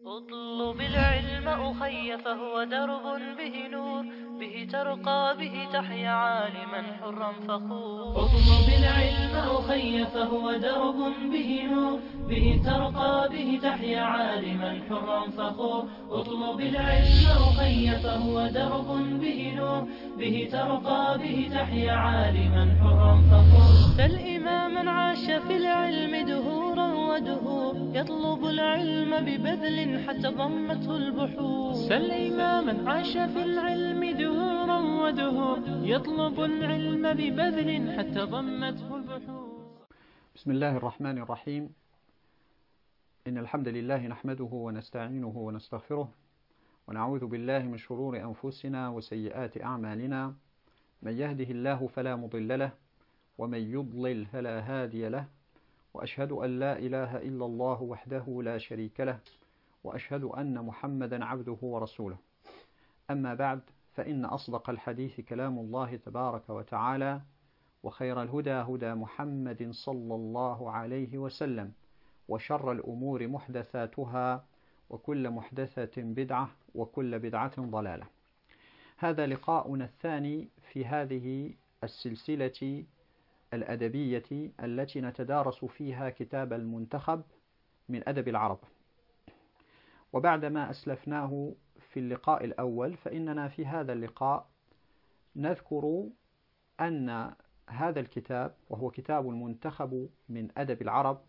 اطلب العلم أخي فهو درب به نور، به ترقى به تحيا عالما حرا فخور. اطلب العلم أخي فهو درب به نور، به ترقى به تحيا عالما حرا فخور. اطلب العلم أخي فهو درب به نور، به ترقى به تحيا عالما حرا فخور. سل إماما عاش في العلم دهورا ودهور، يطلب العلم ببذل حتى ضمته البحور. سل إماما عاش في العلم دهورا ودهور، يطلب العلم ببذل حتى ضمته البحور. بسم الله الرحمن الرحيم. إن الحمد لله نحمده ونستعينه ونستغفره، ونعوذ بالله من شرور أنفسنا وسيئات أعمالنا. من يهده الله فلا مضل له، ومن يضلل فلا هادي له، وأشهد أن لا إله إلا الله وحده لا شريك له، وأشهد أن محمدا عبده ورسوله. أما بعد، فإن أصدق الحديث كلام الله تبارك وتعالى، وخير الهدى هدى محمد صلى الله عليه وسلم، وشر الأمور محدثاتها، وكل محدثة بدعة، وكل بدعة ضلالة. هذا لقاؤنا الثاني في هذه السلسلة الأدبية التي نتدارس فيها كتاب المنتخب من أدب العرب. وبعدما أسلفناه في اللقاء الأول، فإننا في هذا اللقاء نذكر أن هذا الكتاب، وهو كتاب المنتخب من أدب العرب،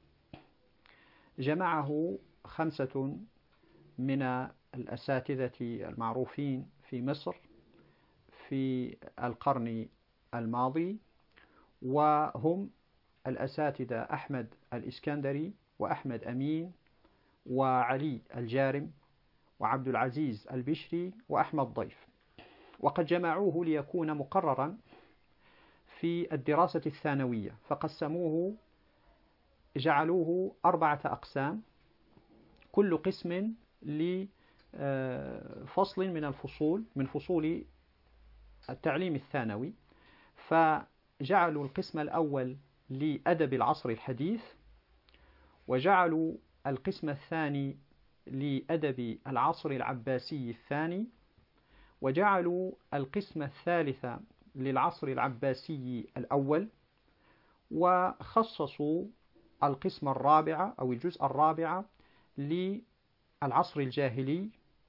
جمعه 5 من الأساتذة المعروفين في مصر في القرن الماضي، وهم الأساتذة أحمد الإسكندري، وأحمد أمين، وعلي الجارم، وعبد العزيز البشري، وأحمد ضيف. وقد جمعوه ليكون مقررا في الدراسة الثانوية، فقسموه، جعلوه 4 أقسام، كل قسم لفصل من الفصول من فصول التعليم الثانوي. فجعلوا القسم الأول لأدب العصر الحديث، وجعلوا القسم الثاني لأدب العصر العباسي الثاني، وجعلوا القسم الثالث للعصر العباسي الأول، وخصصوا القسم الرابع أو الجزء الرابع للعصر الجاهلي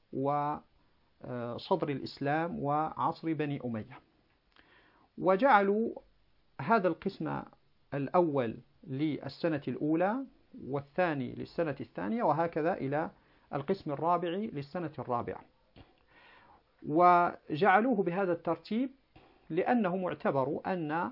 وصدر الإسلام وعصر بني أمية. وجعلوا هذا القسم الأول للسنة الأولى، والثاني للسنة الثانية، وهكذا إلى القسم الرابع للسنة الرابعة. وجعلوه بهذا الترتيب لأنهم اعتبروا أن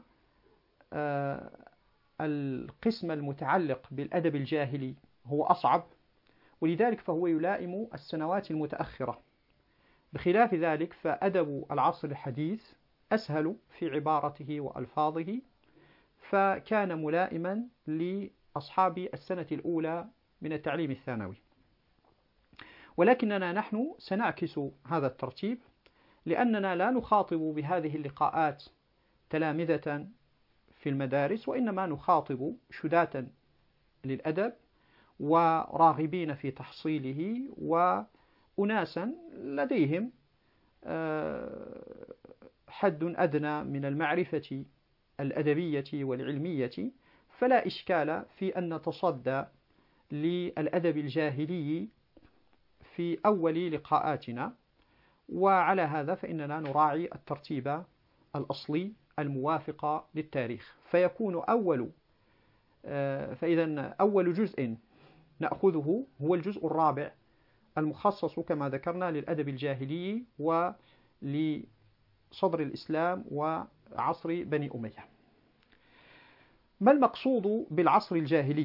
القسم المتعلق بالأدب الجاهلي هو أصعب، ولذلك فهو يلائم السنوات المتأخرة. بخلاف ذلك فأدب العصر الحديث أسهل في عبارته وألفاظه، فكان ملائما لأصحاب السنة الأولى من التعليم الثانوي. ولكننا نحن سنعكس هذا الترتيب، لأننا لا نخاطب بهذه اللقاءات تلامذة في المدارس، وإنما نخاطب شداة للأدب وراغبين في تحصيله، وأناسا لديهم حد أدنى من المعرفة الأدبية والعلمية. فلا إشكال في أن نتصدى للأدب الجاهلي في أول لقاءاتنا، وعلى هذا فإننا نراعي الترتيب الأصلي الموافق للتاريخ. فيكون فإذا أول جزء نأخذه هو الجزء الرابع المخصص كما ذكرنا للأدب الجاهلي ولصدر الإسلام وعصر بني أمية. ما المقصود بالعصر الجاهلي؟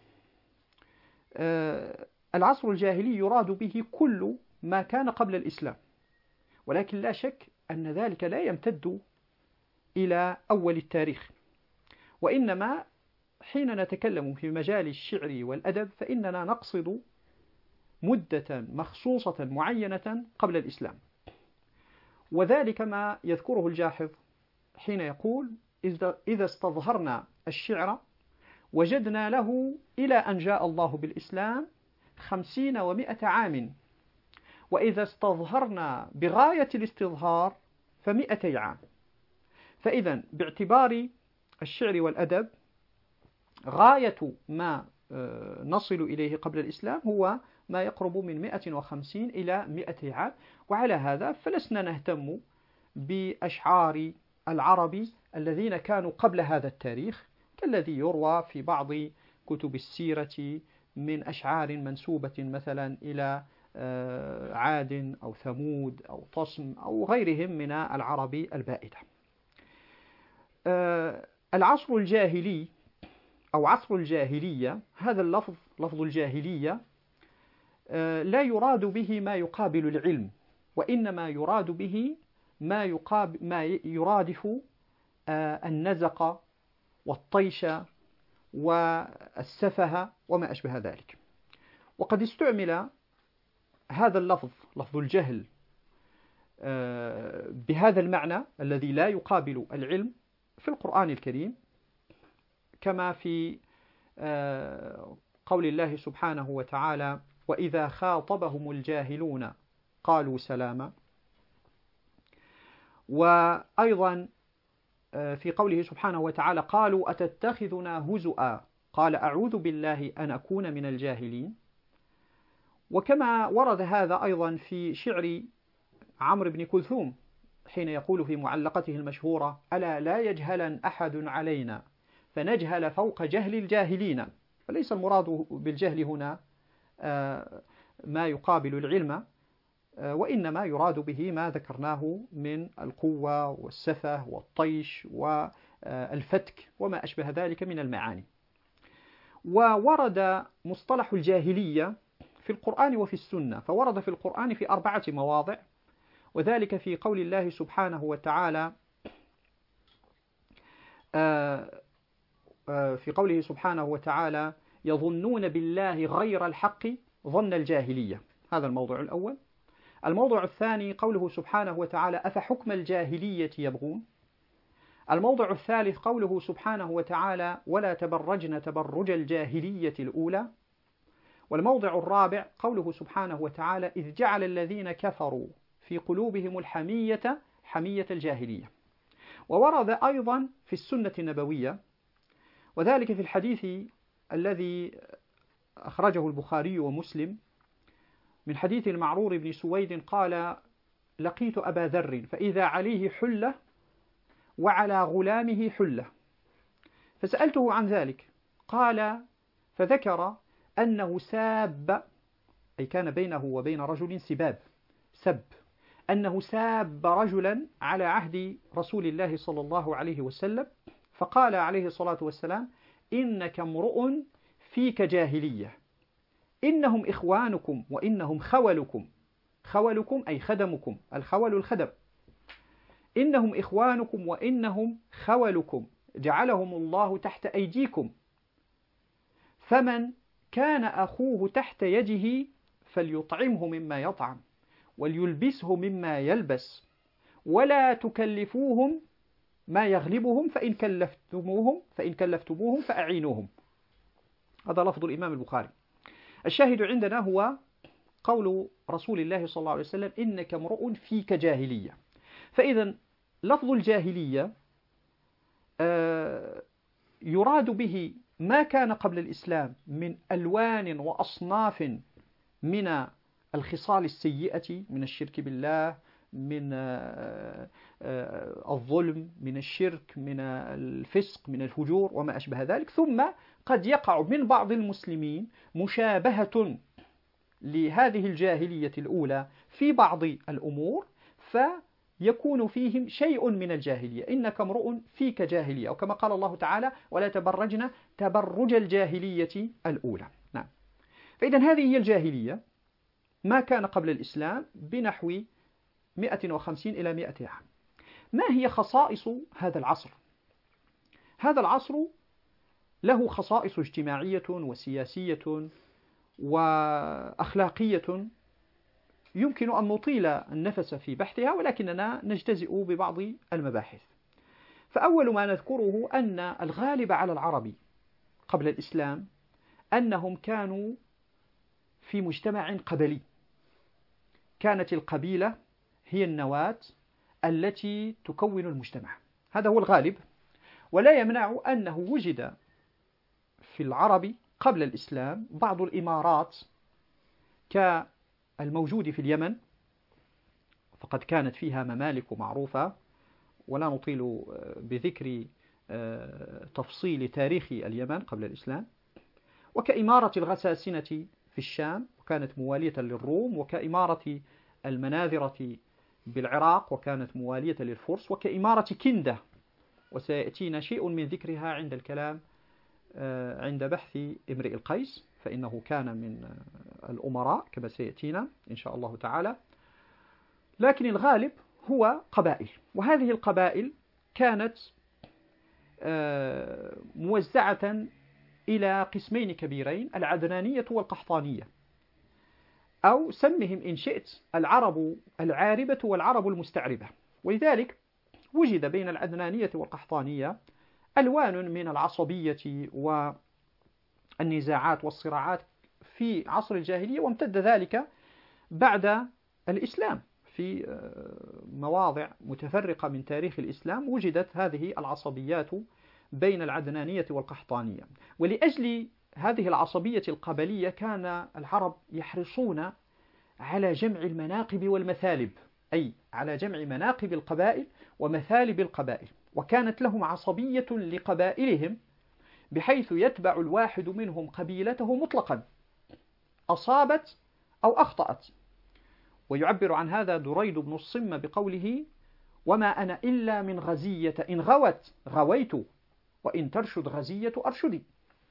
العصر الجاهلي يراد به كل ما كان قبل الإسلام، ولكن لا شك أن ذلك لا يمتد إلى أول التاريخ، وإنما حين نتكلم في مجال الشعر والأدب فإننا نقصد مدة مخصوصة معينة قبل الإسلام. وذلك ما يذكره الجاحظ حين يقول: إذا استظهرنا الشعر وجدنا له إلى أن جاء الله بالإسلام 50 و100 عام، وإذا استظهرنا بغاية الاستظهار ف200 عام. فإذا باعتبار الشعر والأدب غاية ما نصل إليه قبل الإسلام هو ما يقرب من 150 إلى 200 عام، وعلى هذا فلسنا نهتم بأشعار العرب الذين كانوا قبل هذا التاريخ، كالذي يروى في بعض كتب السيرة من أشعار منسوبة مثلا إلى عاد أو ثمود أو طصم أو غيرهم من العرب البائدة. العصر الجاهلي أو عصر الجاهلية، هذا اللفظ لفظ الجاهلية لا يراد به ما يقابل العلم، وإنما يراد به ما يرادف النزق والطيش والسفه وما أشبه ذلك. وقد استعمل هذا اللفظ لفظ الجهل بهذا المعنى الذي لا يقابل العلم في القرآن الكريم، كما في قول الله سبحانه وتعالى: وإذا خاطبهم الجاهلون قالوا سلاما. وأيضا في قوله سبحانه وتعالى: قالوا أتتخذنا هزؤا قال أعوذ بالله أن أكون من الجاهلين. وكما ورد هذا أيضا في شعر عمرو بن كلثوم حين يقول في معلقته المشهورة: ألا لا يجهلا أحد علينا فنجهل فوق جهل الجاهلين. فليس المراد بالجهل هنا ما يقابل العلم، وإنما يراد به ما ذكرناه من القوة والسفه والطيش والفتك وما أشبه ذلك من المعاني. وورد مصطلح الجاهلية في القرآن وفي السنة، فورد في القرآن في 4 مواضع، وذلك في قول الله سبحانه وتعالى في قوله سبحانه وتعالى: يظنون بالله غير الحق ظن الجاهلية. هذا الموضوع الأول. الموضوع الثاني قوله سبحانه وتعالى: أفحكم الجاهلية يبغون. الموضوع الثالث قوله سبحانه وتعالى: ولا تبرجن تبرج الجاهلية الأولى. والموضع الرابع قوله سبحانه وتعالى: إذ جعل الذين كفروا في قلوبهم الحمية حمية الجاهلية. وورد أيضا في السنة النبوية، وذلك في الحديث الذي أخرجه البخاري ومسلم من حديث المعرور بن سويد قال: لقيت أبا ذر فإذا عليه حلة وعلى غلامه حلة، فسألته عن ذلك قال فذكر أنه ساب، أي كان بينه وبين رجل سب أنه ساب رجلا على عهد رسول الله صلى الله عليه وسلم، فقال عليه الصلاة والسلام: إنك امرؤ فيك جاهلية، إنهم إخوانكم وإنهم خولكم. خولكم أي خدمكم، الخول الخدم. إنهم إخوانكم وإنهم خولكم جعلهم الله تحت أيديكم، فمن كان أخوه تحت يده فليطعمه مما يطعم وليلبسه مما يلبس ولا تكلفوهم ما يغلبهم فإن كلفتموهم فأعينوهم. هذا لفظ الإمام البخاري. الشاهد عندنا هو قول رسول الله صلى الله عليه وسلم: إنك امرؤ فيك جاهلية. فإذا لفظ الجاهلية يراد به ما كان قبل الإسلام من ألوان وأصناف من الخصال السيئة، من الشرك بالله، من الظلم، من الشرك، من الفسق، من الفجور وما أشبه ذلك. ثم قد يقع من بعض المسلمين مشابهة لهذه الجاهلية الأولى في بعض الأمور، فيكون فيهم شيء من الجاهلية. إنك امرؤ فيك جاهلية، أو كما قال الله تعالى: ولا تبرجن تبرج الجاهلية الأولى. نعم. فإذا هذه هي الجاهلية، ما كان قبل الإسلام بنحو 150 إلى 200 عام. ما هي خصائص هذا العصر؟ هذا العصر له خصائص اجتماعية وسياسية وأخلاقية يمكن أن نطيل النفس في بحثها، ولكننا نجتزئ ببعض المباحث. فأول ما نذكره أن الغالب على العرب قبل الإسلام أنهم كانوا في مجتمع قبلي، كانت القبيلة هي النواة التي تكون المجتمع، هذا هو الغالب. ولا يمنع أنه وجد في العرب قبل الإسلام بعض الإمارات كالموجود في اليمن، فقد كانت فيها ممالك معروفة، ولا نطيل بذكر تفصيل تاريخ اليمن قبل الإسلام، وكإمارة الغساسنة في الشام وكانت موالية للروم، وكإمارة المناذرة بالعراق وكانت موالية للفرس، وكإمارة كندة، وسيأتينا شيء من ذكرها عند الكلام عند بحث امرئ القيس، فإنه كان من الأمراء كما سيأتينا إن شاء الله تعالى. لكن الغالب هو قبائل، وهذه القبائل كانت موزعة إلى قسمين كبيرين: العدنانية والقحطانية، أو سمهم إن شئت العرب العاربة والعرب المستعربة. ولذلك وجد بين العدنانية والقحطانية ألوان من العصبية والنزاعات والصراعات في عصر الجاهلية، وامتد ذلك بعد الإسلام. في مواضع متفرقة من تاريخ الإسلام وجدت هذه العصبيات بين العدنانية والقحطانية. ولأجل هذه العصبية القبلية كان العرب يحرصون على جمع المناقب والمثالب، أي على جمع مناقب القبائل ومثالب القبائل، وكانت لهم عصبية لقبائلهم بحيث يتبع الواحد منهم قبيلته مطلقا، أصابت أو أخطأت. ويعبر عن هذا دريد بن الصمة بقوله: وما أنا إلا من غزية، إن غوت غويت، وإن ترشد غزية أرشدي.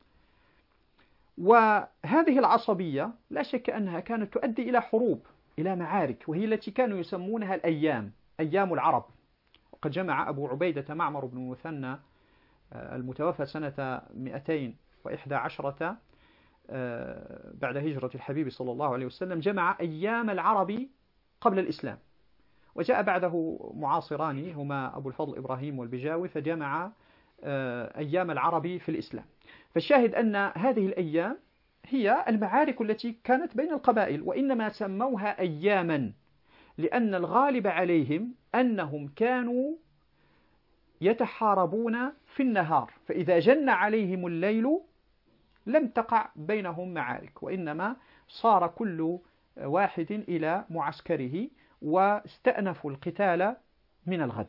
وهذه العصبية لا شك أنها كانت تؤدي إلى حروب، إلى معارك، وهي التي كانوا يسمونها الأيام، أيام العرب. وقد جمع أبو عبيدة معمر بن المثنى المتوفى سنة 211 بعد هجرة الحبيب صلى الله عليه وسلم، جمع أيام العرب قبل الإسلام، وجاء بعده معاصران هما أبو الفضل إبراهيم والبجاوي فجمع أيام العرب في الإسلام. فالشاهد أن هذه الأيام هي المعارك التي كانت بين القبائل، وإنما سموها أياما لأن الغالب عليهم أنهم كانوا يتحاربون في النهار، فإذا جن عليهم الليل لم تقع بينهم معارك، وإنما صار كل واحد إلى معسكره واستأنفوا القتال من الغد.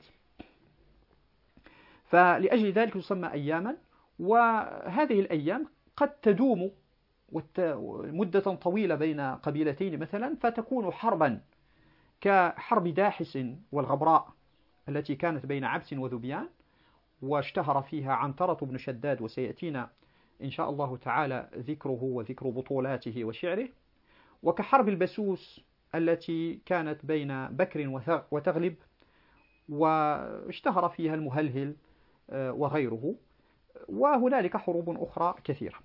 فلأجل ذلك تسمى أياما. وهذه الأيام قد تدوم مدة طويلة بين قبيلتين مثلا، فتكون حربا كحرب داحس والغبراء التي كانت بين عبس وذبيان، واشتهر فيها عنترة بن شداد، وسيأتينا إن شاء الله تعالى ذكره وذكر بطولاته وشعره. وكحرب البسوس التي كانت بين بكر وتغلب، واشتهر فيها المهلهل وغيره، وهنالك حروب أخرى كثيرة.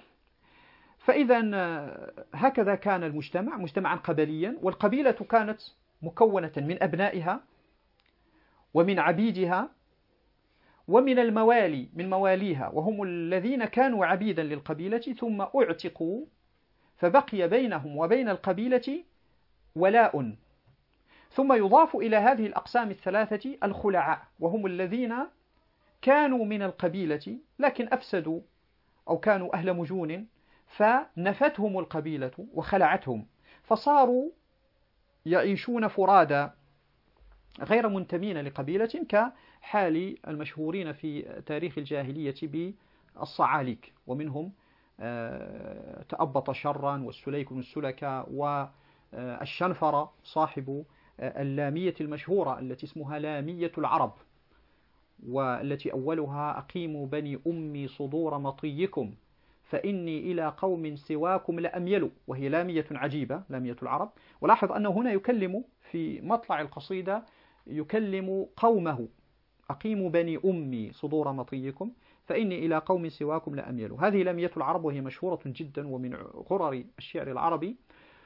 فإذا هكذا كان المجتمع مجتمعا قبليا، والقبيلة كانت مكونة من أبنائها ومن عبيدها ومن الموالي من مواليها، وهم الذين كانوا عبيدا للقبيلة ثم اعتقوا، فبقي بينهم وبين القبيلة ولاء. ثم يضاف إلى هذه الأقسام الثلاثة الخلعاء، وهم الذين كانوا من القبيلة لكن أفسدوا أو كانوا أهل مجون، فنفتهم القبيلة وخلعتهم، فصاروا يعيشون فرادا غير منتمين لقبيلة، كحال المشهورين في تاريخ الجاهلية بالصعاليك، ومنهم تأبط شرا والسليك بن السلكة والشنفر صاحب اللامية المشهورة التي اسمها لامية العرب، والتي أولها: أقيموا بني أمي صدور مطيكم فإني إلى قوم سواكم لأميل، وهي لامية عجيبة لامية العرب. ولاحظ أنه هنا يكلم في مطلع القصيدة يكلم قومه: أقيموا بني أمي صدور مطيكم فإني إلى قوم سواكم لأميل. هذه لامية العرب، وهي مشهورة جدا ومن غرر الشعر العربي.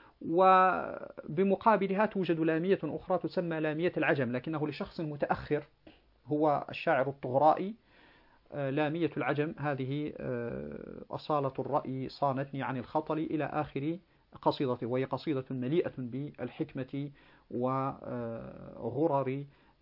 وبمقابلها توجد لامية أخرى تسمى لامية العجم، لكنه لشخص متأخر هو الشاعر الطغرائي. لامية العجم هذه أصالة الرأي صانتني عن الخطل إلى آخر قصيدته، وهي قصيدة مليئة بالحكمة وغرر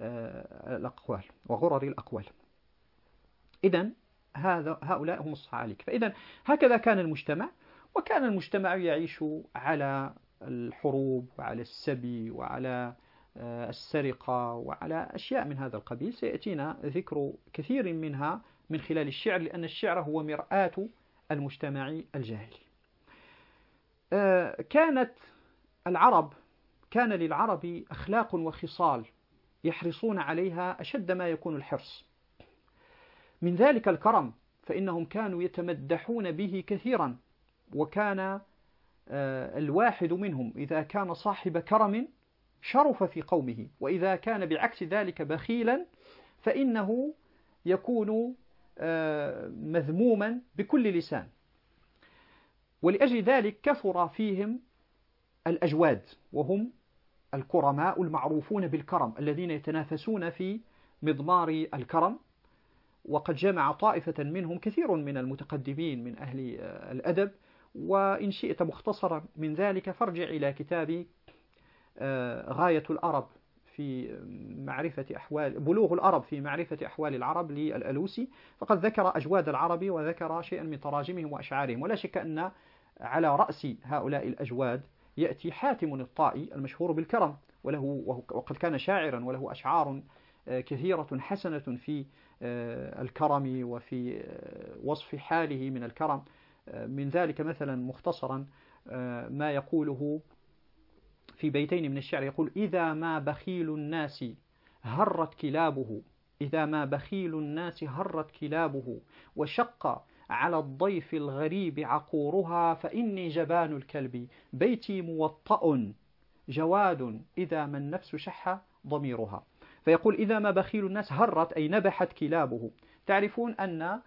الأقوال. إذن هؤلاء هم الصعاليك. فإذا هكذا كان المجتمع، وكان المجتمع يعيش على الحروب وعلى السبي وعلى السرقة وعلى أشياء من هذا القبيل، سيأتينا ذكر كثير منها من خلال الشعر، لأن الشعر هو مرآة المجتمع الجاهلي. كان للعرب أخلاق وخصال يحرصون عليها أشد ما يكون الحرص، من ذلك الكرم، فإنهم كانوا يتمدحون به كثيرا، وكان الواحد منهم إذا كان صاحب كرم شرف في قومه، وإذا كان بعكس ذلك بخيلا فإنه يكون مذموما بكل لسان. ولأجل ذلك كثر فيهم الأجواد، وهم الكرماء المعروفون بالكرم الذين يتنافسون في مضمار الكرم. وقد جمع طائفة منهم كثير من المتقدمين من أهل الأدب، وإن شئت مختصرا من ذلك فارجع إلى كتاب غاية الأرب في معرفة أحوال بلوغ الأرب في معرفة أحوال العرب للألوسي، فقد ذكر أجواد العرب وذكر شيئا من تراجمهم وأشعارهم. ولا شك أن على رأس هؤلاء الأجواد يأتي حاتم الطائي المشهور بالكرم، وقد كان شاعرا وله أشعار كثيرة حسنة في الكرم وفي وصف حاله من الكرم. من ذلك مثلا مختصرا ما يقوله في بيتين من الشعر، يقول: إذا ما بخيل الناس هرت كلابه، إذا ما بخيل الناس هرت كلابه، وشق على الضيف الغريب عقورها، فإني جبان الكلب بيتي موطأ جواد، إذا ما النفس شح ضميرها. فيقول: إذا ما بخيل الناس هرت أي نبحت كلابه. تعرفون أن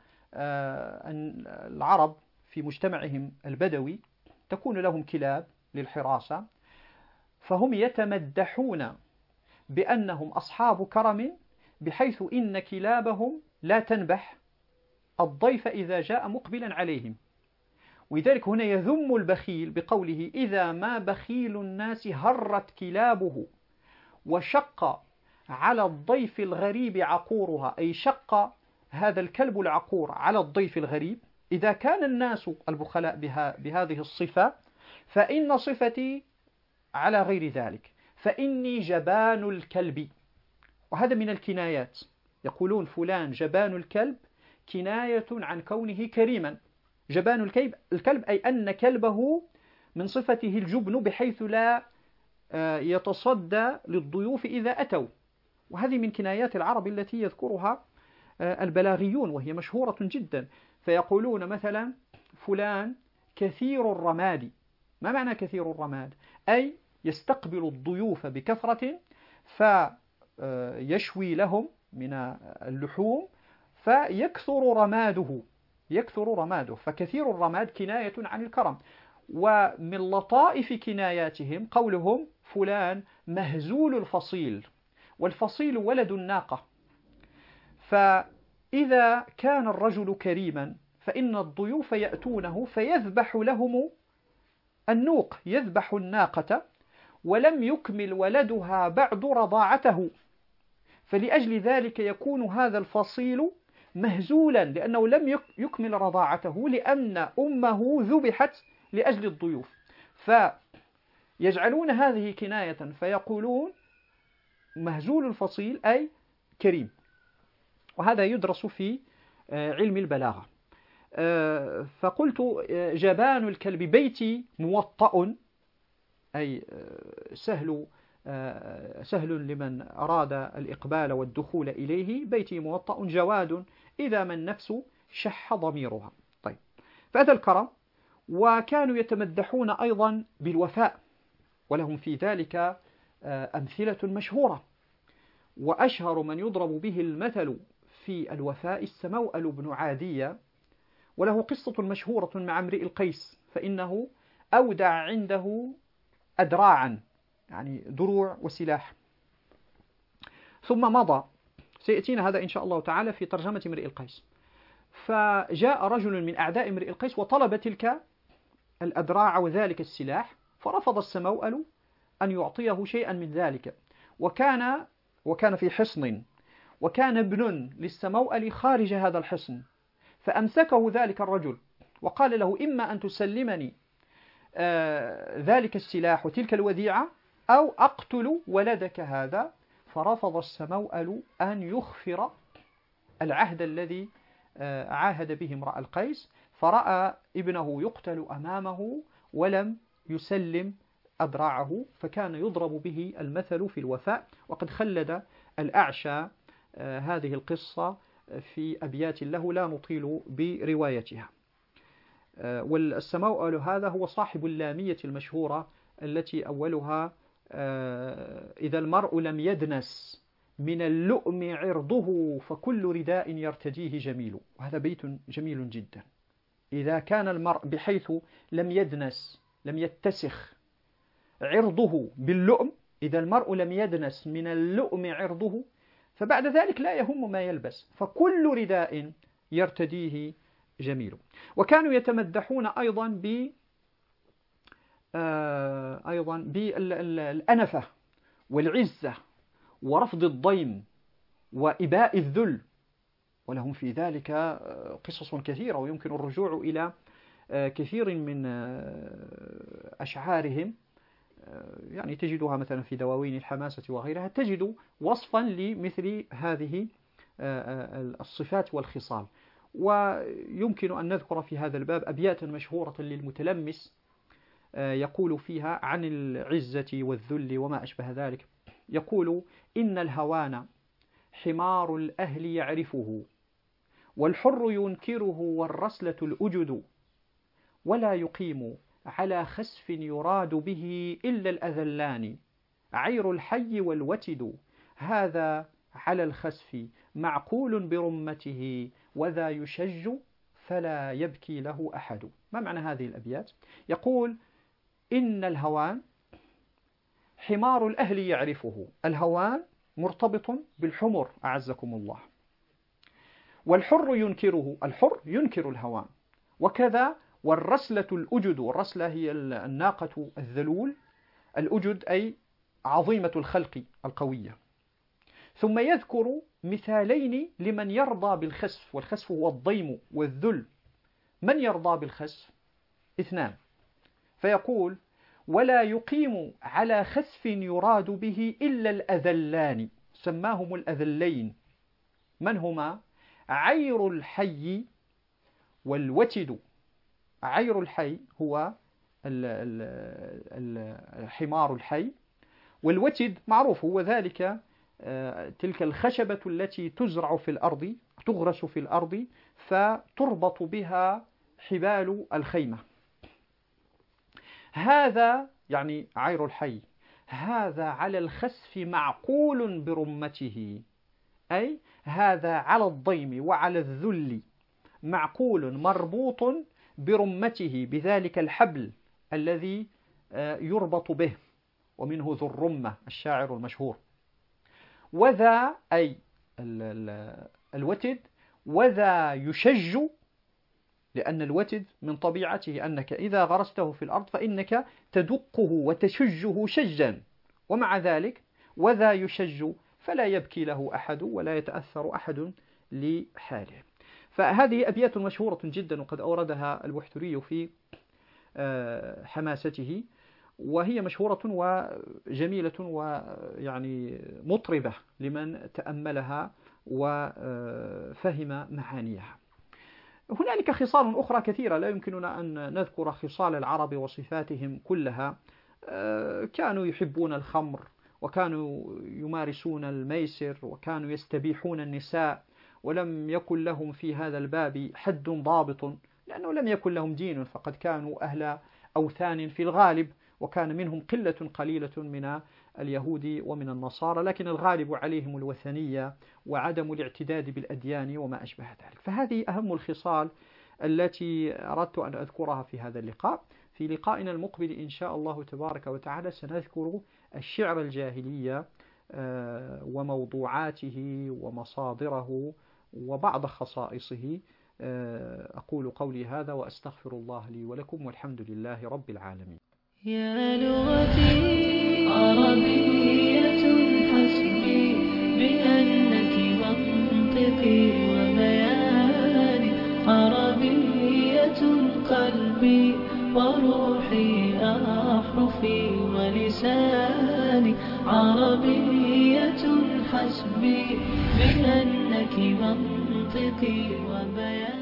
العرب في مجتمعهم البدوي تكون لهم كلاب للحراسة، فهم يتمدحون بأنهم أصحاب كرم، بحيث إن كلابهم لا تنبح الضيف إذا جاء مقبلا عليهم. ولذلك هنا يذم البخيل بقوله: إذا ما بخيل الناس هرت كلابه، وشق على الضيف الغريب عقورها، أي شق هذا الكلب العقور على الضيف الغريب. إذا كان الناس البخلاء بهذه الصفة، فإن صفتي على غير ذلك، فإني جبان الكلب. وهذا من الكنايات، يقولون فلان جبان الكلب كناية عن كونه كريما. جبان الكلب أي أن كلبه من صفته الجبن، بحيث لا يتصدى للضيوف إذا أتوا. وهذه من كنايات العرب التي يذكرها البلاغيون، وهي مشهورة جدا. فيقولون مثلا: فلان كثير الرماد. ما معنى كثير الرماد؟ أي يستقبل الضيوف بكثرة، فيشوي لهم من اللحوم فيكثر رماده، فكثير الرماد كناية عن الكرم. ومن لطائف كناياتهم قولهم: فلان مهزول الفصيل، والفصيل ولد الناقة. فإذا كان الرجل كريما فإن الضيوف يأتونه فيذبح لهم النوق، يذبح الناقة، ولم يكمل ولدها بعد رضاعته، فلأجل ذلك يكون هذا الفصيل مهزولا، لأنه لم يكمل رضاعته، لأن أمه ذبحت لأجل الضيوف. فيجعلون هذه كناية، فيقولون مهزول الفصيل أي كريم. وهذا يدرس في علم البلاغة. فقلت: جبان الكلب بيتي موطأ، أي سهل لمن أراد الإقبال والدخول إليه. بيتي موطأ جواد، إذا ما النفس شح ضميرها. طيب، فهذا الكرم. وكانوا يتمدحون أيضا بالوفاء، ولهم في ذلك أمثلة مشهورة. وأشهر من يضرب به المثل في الوفاء السموأل بن عادية، وله قصة مشهورة مع امرئ القيس، فإنه أودع عنده أدراعا، يعني دروع وسلاح، ثم مضى. سيأتينا هذا إن شاء الله تعالى في ترجمة امرئ القيس. فجاء رجل من أعداء امرئ القيس وطلب تلك الأدراع وذلك السلاح، فرفض السموأل أن يعطيه شيئا من ذلك. وكان في حصن، وكان ابن للسموأل خارج هذا الحصن، فأمسكه ذلك الرجل وقال له: إما أن تسلمني ذلك السلاح وتلك الوديعة، أو أقتل ولدك هذا. فرفض السموأل أن يخفر العهد الذي عاهد به امرأ القيس، فرأى ابنه يقتل أمامه ولم يسلم أذراعه، فكان يضرب به المثل في الوفاء. وقد خلد الأعشى هذه القصة في أبيات له لا نطيل بروايتها. والسموأل هذا هو صاحب اللامية المشهورة التي أولها: إذا المرء لم يدنس من اللؤم عرضه فكل رداء يرتديه جميل. وهذا بيت جميل جدا. إذا كان المرء بحيث لم يدنس، لم يتسخ عرضه باللؤم، إذا المرء لم يدنس من اللؤم عرضه، فبعد ذلك لا يهم ما يلبس، فكل رداء يرتديه جميل. وكانوا يتمدحون أيضا بالأنفة والعزة ورفض الضيم وإباء الذل، ولهم في ذلك قصص كثيرة، ويمكن الرجوع إلى كثير من أشعارهم، يعني تجدها مثلا في دواوين الحماسة وغيرها، تجد وصفا لمثل هذه الصفات والخصال. ويمكن أن نذكر في هذا الباب أبياتا مشهورة للمتلمس يقول فيها عن العزة والذل وما أشبه ذلك. يقول: إن الهوان حمار الأهل يعرفه، والحر ينكره والرسلة الأجد، ولا يقيم على خسف يراد به إلا الأذلان، عير الحي والوتد، هذا على الخسف معقول برمته، وذا يشج فلا يبكي له أحد. ما معنى هذه الأبيات؟ يقول: إن الهوان حمار الأهل يعرفه. الهوان مرتبط بالحمر أعزكم الله. والحر ينكره، الحر ينكر الهوان. وكذا والرسلة الأجد، والرسلة هي الناقة الذلول، الأجد أي عظيمة الخلق القوية. ثم يذكر مثالين لمن يرضى بالخسف، والخسف هو الضيم والذل. من يرضى بالخسف؟ اثنان، فيقول: ولا يقيم على خسف يراد به إلا الأذلان، سماهم الأذلين. من هما؟ عير الحي والوتد. عير الحي هو حمار الحي، والوتد معروف هو ذلك تلك الخشبة التي تزرع في الأرض، تغرس في الأرض، فتربط بها حبال الخيمة. هذا يعني عير الحي، هذا على الخسف معقول برمته، أي هذا على الضيم وعلى الذل معقول مربوط برمته، بذلك الحبل الذي يربط به، ومنه ذو الرمة الشاعر المشهور. وذا أي الوتد، وذا يشج، لأن الوتد من طبيعته أنك إذا غرسته في الأرض فإنك تدقه وتشجه شجا، ومع ذلك وذا يشج فلا يبكي له أحد ولا يتأثر أحد لحاله. فهذه أبيات مشهورة جدا، وقد أوردها البحتري في حماسته، وهي مشهورة وجميلة ويعني مطربة لمن تأملها وفهم معانيها. هنالك خصال أخرى كثيرة، لا يمكننا أن نذكر خصال العرب وصفاتهم كلها. كانوا يحبون الخمر، وكانوا يمارسون الميسر، وكانوا يستبيحون النساء، ولم يكن لهم في هذا الباب حد ضابط، لأنه لم يكن لهم دين، فقد كانوا أهل أوثان في الغالب، وكان منهم قلة قليلة من اليهود ومن النصارى، لكن الغالب عليهم الوثنية وعدم الاعتداد بالأديان وما أشبه ذلك. فهذه أهم الخصال التي أردت أن أذكرها في هذا اللقاء. في لقائنا المقبل إن شاء الله تبارك وتعالى سنذكر الشعر الجاهلية وموضوعاته ومصادره وبعض خصائصه. أقول قولي هذا وأستغفر الله لي ولكم، والحمد لله رب العالمين. يا لغتي عربية حسبي بأنك منطقي وبياني، عربية قلبي وروحي أحرفي ولساني، عربية حسبي بأنك منطقي وبياني.